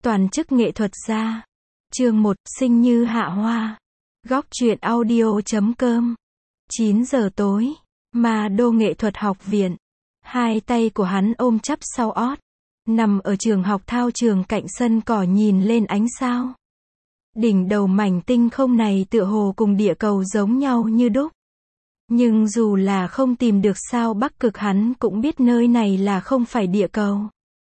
Toàn chức nghệ thuật gia. Chương 1, sinh như hạ hoa. Góc truyện audio.com. 9 giờ tối, Ma Đô Nghệ thuật học viện. Hai tay của hắn ôm chắp sau ót, nằm ở trường học thao trường cạnh sân cỏ nhìn lên ánh sao. Đỉnh đầu mảnh tinh không này tựa hồ cùng địa cầu giống nhau như đúc. Nhưng dù là không tìm được sao Bắc Cực, hắn cũng biết nơi này là không phải địa cầu,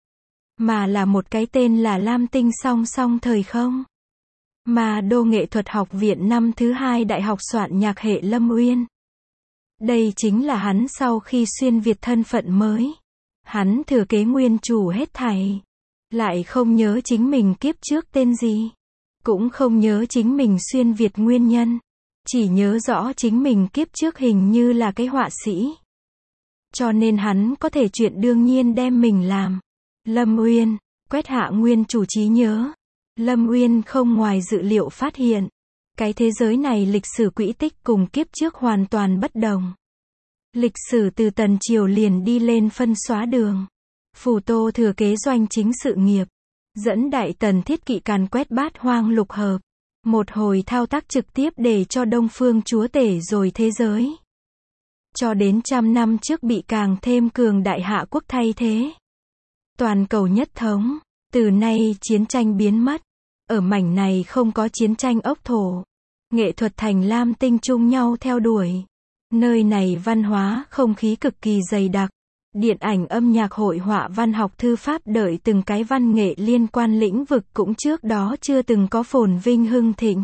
mà là một cái tên là Lam Tinh song song thời không. Ma Đô Nghệ thuật học viện năm thứ 2 Đại học soạn nhạc hệ Lâm Uyên. Đây chính là hắn sau khi xuyên Việt thân phận mới. Hắn thừa kế nguyên chủ hết thảy. Lại không nhớ chính mình kiếp trước tên gì. Cũng không nhớ chính mình xuyên Việt nguyên nhân. Chỉ nhớ rõ chính mình kiếp trước hình như là cái họa sĩ. Cho nên hắn có thể chuyện đương nhiên đem mình làm Lâm Uyên. Quét hạ nguyên chủ trí nhớ. Lâm Uyên không ngoài dự liệu phát hiện, cái thế giới này lịch sử quỹ tích cùng kiếp trước hoàn toàn bất đồng. Lịch sử từ Tần Triều liền đi lên phân xóa đường. Phù Tô thừa kế doanh chính sự nghiệp, dẫn Đại Tần thiết kỵ càn quét bát hoang lục hợp. Một hồi thao tác trực tiếp để cho Đông Phương chúa tể rồi thế giới. Cho đến 100 năm trước bị càng thêm cường đại Hạ quốc thay thế. Toàn cầu nhất thống. Từ nay chiến tranh biến mất. Ở mảnh này không có chiến tranh ốc thổ. Nghệ thuật thành Lam Tinh chung nhau theo đuổi. Nơi này văn hóa, không khí cực kỳ dày đặc. Điện ảnh, âm nhạc, hội họa, văn học, thư pháp, đợi từng cái văn nghệ liên quan lĩnh vực cũng trước đó chưa từng có phồn vinh hưng thịnh.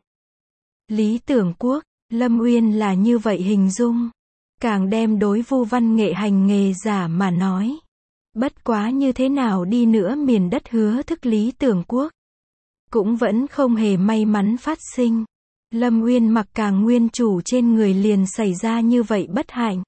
Lý Tưởng Quốc, Lâm Uyên là như vậy hình dung. Càng đem đối vu văn nghệ hành nghề giả mà nói. Bất quá như thế nào đi nữa miền đất hứa thức Lý Tưởng Quốc cũng vẫn không hề may mắn phát sinh. Lâm Uyên mặc càng nguyên chủ trên người liền xảy ra như vậy bất hạnh.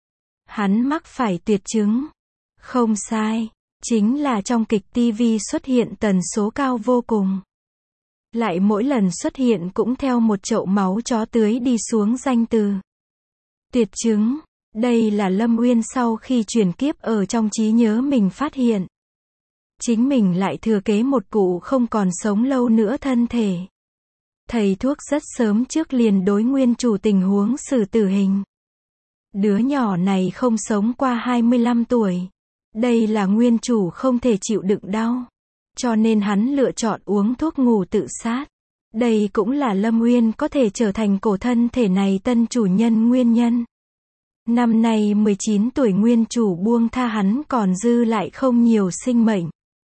Hắn mắc phải tuyệt chứng. Không sai, chính là trong kịch TV xuất hiện tần số cao vô cùng. Lại mỗi lần xuất hiện cũng theo một chậu máu chó tưới đi xuống danh từ. Tuyệt chứng. Đây là Lâm Uyên sau khi chuyển kiếp ở trong trí nhớ mình phát hiện. Chính mình lại thừa kế một cụ không còn sống lâu nữa thân thể. Thầy thuốc rất sớm trước liền đối nguyên chủ tình huống xử tử hình. Đứa nhỏ này không sống qua 25 tuổi. Đây là nguyên chủ không thể chịu đựng đau. Cho nên hắn lựa chọn uống thuốc ngủ tự sát. Đây cũng là Lâm Uyên có thể trở thành cổ thân thể này tân chủ nhân nguyên nhân. Năm nay 19 tuổi nguyên chủ buông tha hắn còn dư lại không nhiều sinh mệnh.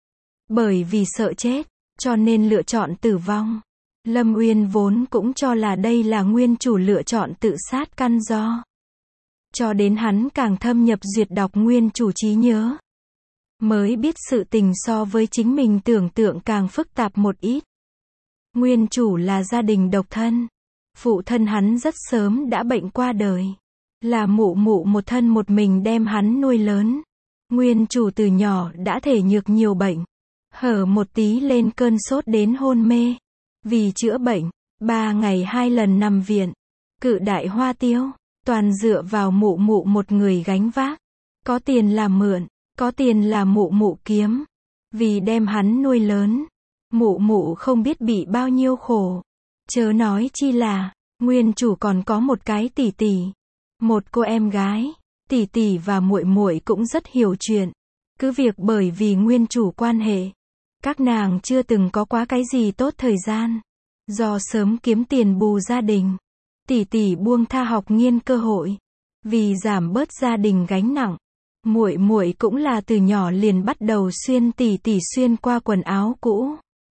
Bởi vì sợ chết, cho nên lựa chọn tử vong. Lâm Uyên vốn cũng cho là đây là nguyên chủ lựa chọn tự sát căn do. Cho đến hắn càng thâm nhập duyệt đọc nguyên chủ trí nhớ. Mới biết sự tình so với chính mình tưởng tượng càng phức tạp một ít. Nguyên chủ là gia đình độc thân. Phụ thân hắn rất sớm đã bệnh qua đời. Là mụ mụ một thân một mình đem hắn nuôi lớn. Nguyên chủ từ nhỏ đã thể nhược nhiều bệnh. Hở một tí lên cơn sốt đến hôn mê. Vì chữa bệnh, 3 ngày 2 lần nằm viện. Cự đại hoa tiêu, toàn dựa vào mụ mụ một người gánh vác. Có tiền là mượn, có tiền là mụ mụ kiếm. Vì đem hắn nuôi lớn, mụ mụ không biết bị bao nhiêu khổ. Chớ nói chi là, nguyên chủ còn có một cái tỷ tỷ. Một cô em gái, tỷ tỷ và muội muội cũng rất hiểu chuyện. Cứ việc bởi vì nguyên chủ quan hệ, các nàng chưa từng có quá cái gì tốt thời gian. Do sớm kiếm tiền bù gia đình, tỷ tỷ buông tha học nghiên cơ hội. Vì giảm bớt gia đình gánh nặng, muội muội cũng là từ nhỏ liền bắt đầu xuyên tỷ tỷ xuyên qua quần áo cũ.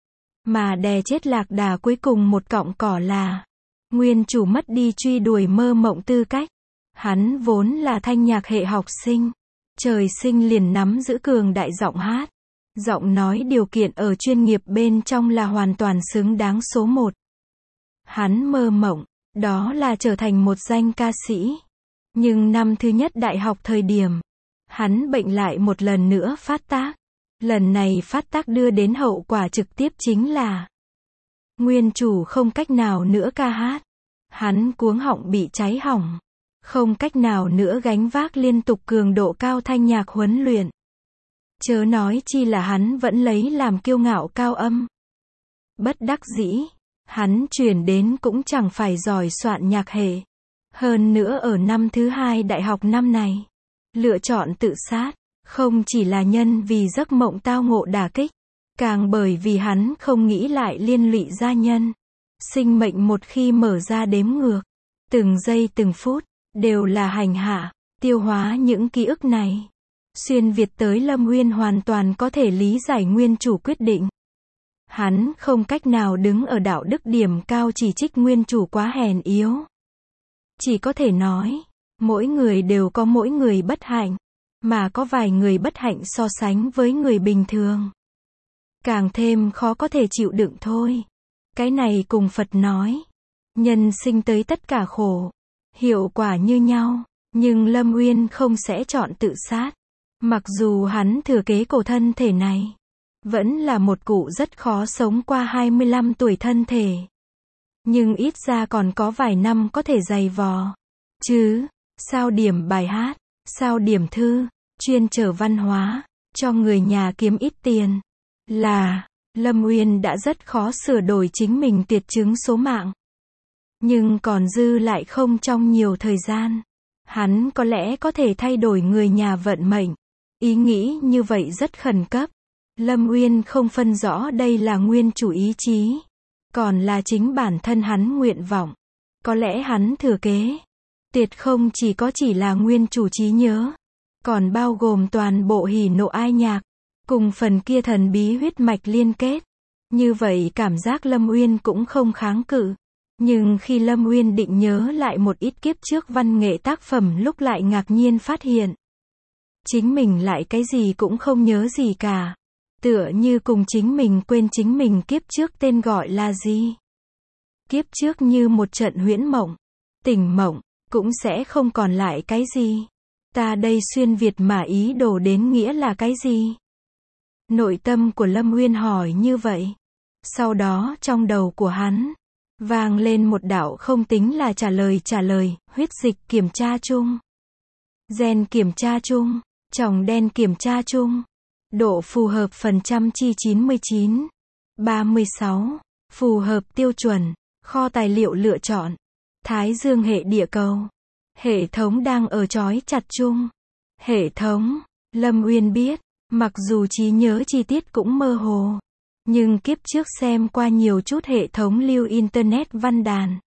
Mà đè chết lạc đà cuối cùng một cọng cỏ là nguyên chủ mất đi truy đuổi mơ mộng tư cách. Hắn vốn là thanh nhạc hệ học sinh, trời sinh liền nắm giữ cường đại giọng hát. Giọng nói điều kiện ở chuyên nghiệp bên trong là hoàn toàn xứng đáng số 1. Hắn mơ mộng, đó là trở thành một danh ca sĩ. Nhưng năm thứ nhất đại học thời điểm, hắn bệnh lại một lần nữa phát tác. Lần này phát tác đưa đến hậu quả trực tiếp chính là nguyên chủ không cách nào nữa ca hát. Hắn cuống họng bị cháy hỏng. Không cách nào nữa gánh vác liên tục cường độ cao thanh nhạc huấn luyện. Chớ nói chi là hắn vẫn lấy làm kiêu ngạo cao âm. Bất đắc dĩ, hắn chuyển đến cũng chẳng phải giỏi soạn nhạc hệ. Hơn nữa ở năm thứ 2 đại học năm này, lựa chọn tự sát, không chỉ là nhân vì giấc mộng tao ngộ đả kích, càng bởi vì hắn không nghĩ lại liên lụy gia nhân. Sinh mệnh một khi mở ra đếm ngược, từng giây từng phút, đều là hành hạ, tiêu hóa những ký ức này. Xuyên Việt tới Lâm Uyên hoàn toàn có thể lý giải nguyên chủ quyết định. Hắn không cách nào đứng ở đạo đức điểm cao chỉ trích nguyên chủ quá hèn yếu. Chỉ có thể nói, mỗi người đều có mỗi người bất hạnh, mà có vài người bất hạnh so sánh với người bình thường. Càng thêm khó có thể chịu đựng thôi. Cái này cùng Phật nói, nhân sinh tới tất cả khổ, hiệu quả như nhau, nhưng Lâm Uyên không sẽ chọn tự sát. Mặc dù hắn thừa kế cổ thân thể này, vẫn là một cụ rất khó sống qua 25 tuổi thân thể. Nhưng ít ra còn có vài năm có thể dày vò. Chứ, sao điểm bài hát, sao điểm thư, chuyên chở văn hóa, cho người nhà kiếm ít tiền. Là, Lâm Uyên đã rất khó sửa đổi chính mình tuyệt chứng số mạng. Nhưng còn dư lại không trong nhiều thời gian. Hắn có lẽ có thể thay đổi người nhà vận mệnh. Ý nghĩ như vậy rất khẩn cấp. Lâm Uyên không phân rõ đây là nguyên chủ ý chí, còn là chính bản thân hắn nguyện vọng. Có lẽ hắn thừa kế, tuyệt không chỉ là nguyên chủ trí nhớ, còn bao gồm toàn bộ hỉ nộ ai nhạc, cùng phần kia thần bí huyết mạch liên kết. Như vậy cảm giác Lâm Uyên cũng không kháng cự. Nhưng khi Lâm Uyên định nhớ lại một ít kiếp trước văn nghệ tác phẩm lúc lại ngạc nhiên phát hiện. Chính mình lại cái gì cũng không nhớ gì cả. Tựa như cùng chính mình quên chính mình kiếp trước tên gọi là gì. Kiếp trước như một trận huyễn mộng, tỉnh mộng, cũng sẽ không còn lại cái gì. Ta đây xuyên Việt mà ý đồ đến nghĩa là cái gì? Nội tâm của Lâm Uyên hỏi như vậy. Sau đó trong đầu của hắn, vang lên một đạo không tính là trả lời, huyết dịch kiểm tra chung. Gen kiểm tra chung, tròng đen kiểm tra chung. Độ phù hợp phần trăm chi 99. 36. Phù hợp tiêu chuẩn, kho tài liệu lựa chọn. Thái Dương hệ địa cầu. Hệ thống đang ở trói chặt chung. Hệ thống, Lâm Uyên biết, mặc dù trí nhớ chi tiết cũng mơ hồ, nhưng kiếp trước xem qua nhiều chút hệ thống lưu Internet văn đàn.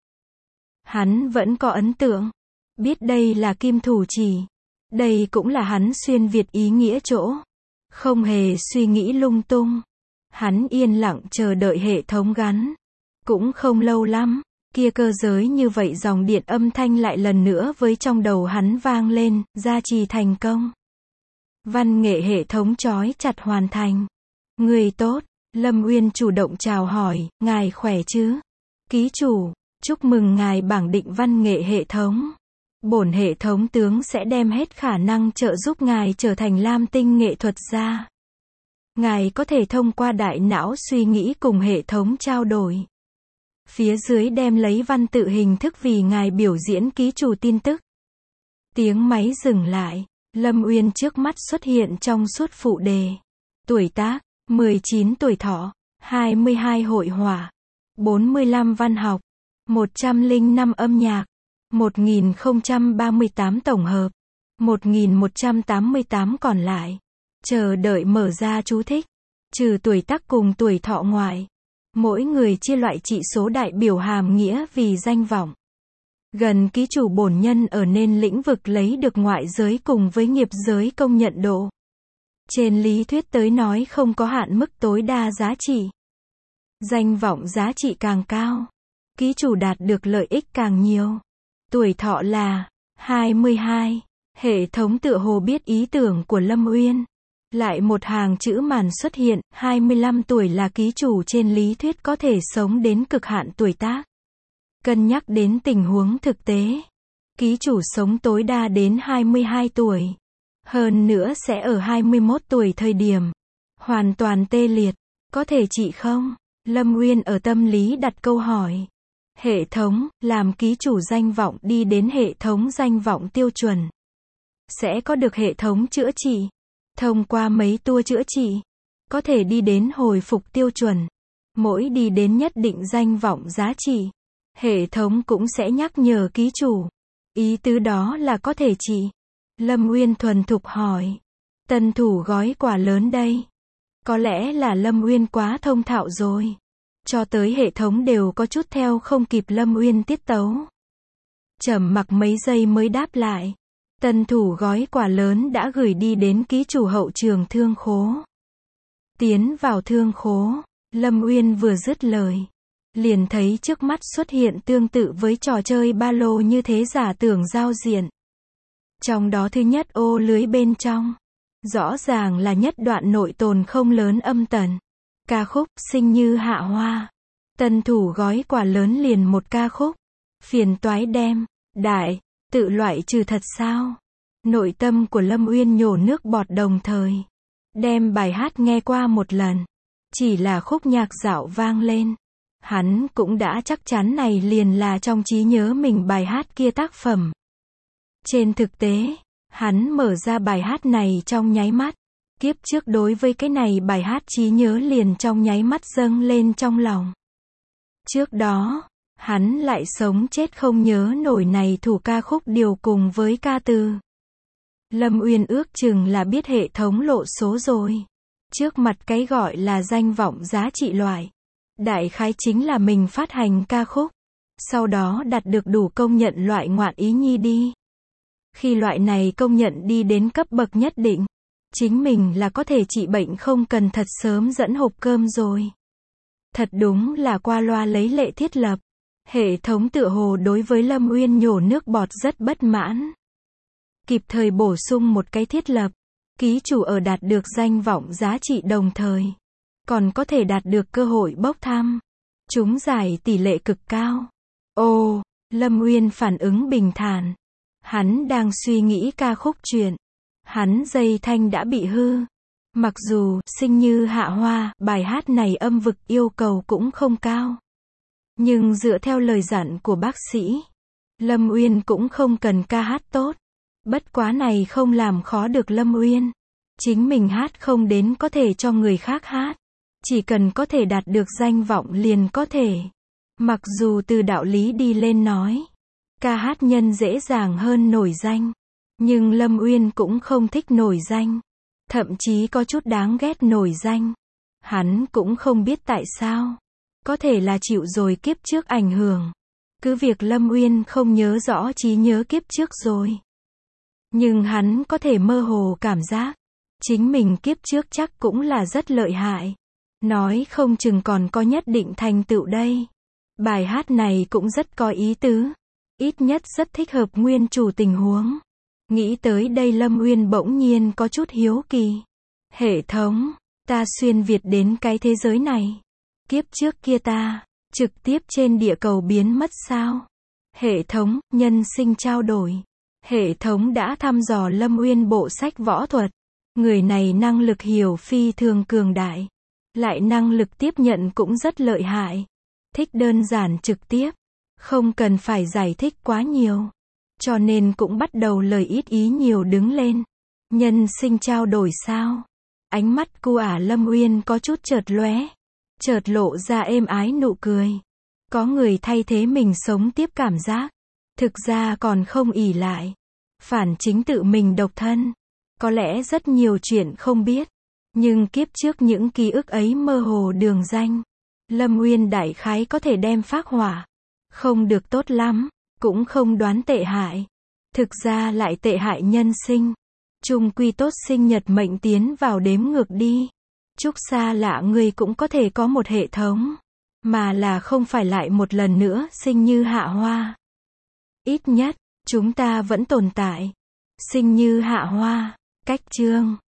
Hắn vẫn có ấn tượng, biết đây là kim thủ chỉ. Đây cũng là hắn xuyên Việt ý nghĩa chỗ. Không hề suy nghĩ lung tung. Hắn yên lặng chờ đợi hệ thống gắn. Cũng không lâu lắm, kia cơ giới như vậy dòng điện âm thanh lại lần nữa với trong đầu hắn vang lên, gia trì thành công. Văn nghệ hệ thống trói chặt hoàn thành. Người tốt, Lâm Uyên chủ động chào hỏi, ngài khỏe chứ? Ký chủ, chúc mừng ngài bảng định văn nghệ hệ thống. Bổn hệ thống tướng sẽ đem hết khả năng trợ giúp ngài trở thành lam tinh nghệ thuật gia. Ngài có thể thông qua đại não suy nghĩ cùng hệ thống trao đổi. Phía dưới đem lấy văn tự hình thức vì ngài biểu diễn ký chủ tin tức. Tiếng máy dừng lại. Lâm Uyên trước mắt xuất hiện trong suốt phụ đề. Tuổi tác, 19 tuổi thọ, 22 hội họa, 45 văn học, 105 âm nhạc, 1038 tổng hợp, 1188 còn lại. Chờ đợi mở ra chú thích. Trừ tuổi tác cùng tuổi thọ ngoại, mỗi người chia loại trị số đại biểu hàm nghĩa vì danh vọng. Gần ký chủ bổn nhân ở nên lĩnh vực lấy được ngoại giới cùng với nghiệp giới công nhận độ. Trên lý thuyết tới nói không có hạn mức tối đa giá trị. Danh vọng giá trị càng cao, ký chủ đạt được lợi ích càng nhiều. Tuổi thọ là 22. Hệ thống tựa hồ biết ý tưởng của Lâm Uyên. Lại một hàng chữ màn xuất hiện, 25 tuổi là ký chủ trên lý thuyết có thể sống đến cực hạn tuổi tác. Cân nhắc đến tình huống thực tế, ký chủ sống tối đa đến 22 tuổi. Hơn nữa sẽ ở 21 tuổi thời điểm hoàn toàn tê liệt. Có thể trị không? Lâm Uyên ở tâm lý đặt câu hỏi. Hệ thống, làm ký chủ danh vọng đi đến hệ thống danh vọng tiêu chuẩn. Sẽ có được hệ thống chữa trị. Thông qua mấy tour chữa trị, có thể đi đến hồi phục tiêu chuẩn. Mỗi đi đến nhất định danh vọng giá trị, hệ thống cũng sẽ nhắc nhở ký chủ. Ý tứ đó là có thể chị. Lâm Uyên thuần thục hỏi. Tân thủ gói quà lớn đây. Có lẽ là Lâm Uyên quá thông thạo rồi. Cho tới hệ thống đều có chút theo không kịp Lâm Uyên tiết tấu. Trầm mặc mấy giây mới đáp lại. Tân thủ gói quà lớn đã gửi đi đến ký chủ hậu trường thương khố. Tiến vào thương khố, Lâm Uyên vừa dứt lời, liền thấy trước mắt xuất hiện tương tự với trò chơi ba lô như thế giả tưởng giao diện. Trong đó thứ nhất ô lưới bên trong, rõ ràng là nhất đoạn nội tồn không lớn âm tần. Ca khúc Sinh Như Hạ Hoa. Tân thủ gói quà lớn liền một ca khúc. Phiền toái đem, đại, tự loại trừ thật sao? Nội tâm của Lâm Uyên nhổ nước bọt đồng thời. Đem bài hát nghe qua một lần. Chỉ là khúc nhạc dạo vang lên. Hắn cũng đã chắc chắn này liền là trong trí nhớ mình bài hát kia tác phẩm. Trên thực tế, hắn mở ra bài hát này trong nháy mắt. Kiếp trước đối với cái này bài hát trí nhớ liền trong nháy mắt dâng lên trong lòng. Trước đó, hắn lại sống chết không nhớ nổi này thủ ca khúc điều cùng với ca từ. Lâm Uyên ước chừng là biết hệ thống lộ số rồi. Trước mặt cái gọi là danh vọng giá trị loại. Đại khái chính là mình phát hành ca khúc. Sau đó đạt được đủ công nhận loại ngoạn ý nhi đi. Khi loại này công nhận đi đến cấp bậc nhất định, chính mình là có thể trị bệnh không cần thật sớm dẫn hộp cơm rồi. Thật đúng là qua loa lấy lệ thiết lập. Hệ thống tựa hồ đối với Lâm Uyên nhổ nước bọt rất bất mãn. Kịp thời bổ sung một cái thiết lập. Ký chủ ở đạt được danh vọng giá trị đồng thời. Còn có thể đạt được cơ hội bốc thăm. Trúng giải tỷ lệ cực cao. Ồ, Lâm Uyên phản ứng bình thản. Hắn đang suy nghĩ ca khúc chuyện. Hắn dây thanh đã bị hư. Mặc dù Sinh Như Hạ Hoa, bài hát này âm vực yêu cầu cũng không cao. Nhưng dựa theo lời dặn của bác sĩ, Lâm Uyên cũng không cần ca hát tốt. Bất quá này không làm khó được Lâm Uyên. Chính mình hát không đến có thể cho người khác hát. Chỉ cần có thể đạt được danh vọng liền có thể. Mặc dù từ đạo lý đi lên nói, ca hát nhân dễ dàng hơn nổi danh. Nhưng Lâm Uyên cũng không thích nổi danh. Thậm chí có chút đáng ghét nổi danh. Hắn cũng không biết tại sao. Có thể là chịu rồi kiếp trước ảnh hưởng. Cứ việc Lâm Uyên không nhớ rõ trí nhớ kiếp trước rồi. Nhưng hắn có thể mơ hồ cảm giác. Chính mình kiếp trước chắc cũng là rất lợi hại. Nói không chừng còn có nhất định thành tựu đây. Bài hát này cũng rất có ý tứ. Ít nhất rất thích hợp nguyên chủ tình huống. Nghĩ tới đây Lâm Uyên bỗng nhiên có chút hiếu kỳ. Hệ thống, ta xuyên Việt đến cái thế giới này. Kiếp trước kia ta, trực tiếp trên địa cầu biến mất sao? Hệ thống, nhân sinh trao đổi. Hệ thống đã thăm dò Lâm Uyên bộ sách võ thuật. Người này năng lực hiểu phi thường cường đại. Lại năng lực tiếp nhận cũng rất lợi hại. Thích đơn giản trực tiếp. Không cần phải giải thích quá nhiều. Cho nên cũng bắt đầu lời ít ý nhiều đứng lên. Nhân sinh trao đổi sao? Ánh mắt cu ả Lâm Uyên có chút chợt lóe. Chợt lộ ra êm ái nụ cười. Có người thay thế mình sống tiếp cảm giác. Thực ra còn không ỷ lại. Phản chính tự mình độc thân. Có lẽ rất nhiều chuyện không biết. Nhưng kiếp trước những ký ức ấy mơ hồ đường danh. Lâm Uyên đại khái có thể đem phác hỏa. Không được tốt lắm. Cũng không đoán tệ hại. Thực ra lại tệ hại nhân sinh. Chung quy tốt sinh nhật mệnh tiến vào đếm ngược đi. Chúc xa lạ người cũng có thể có một hệ thống. Mà là không phải lại một lần nữa Sinh Như Hạ Hoa. Ít nhất, chúng ta vẫn tồn tại. Sinh Như Hạ Hoa. Cách chương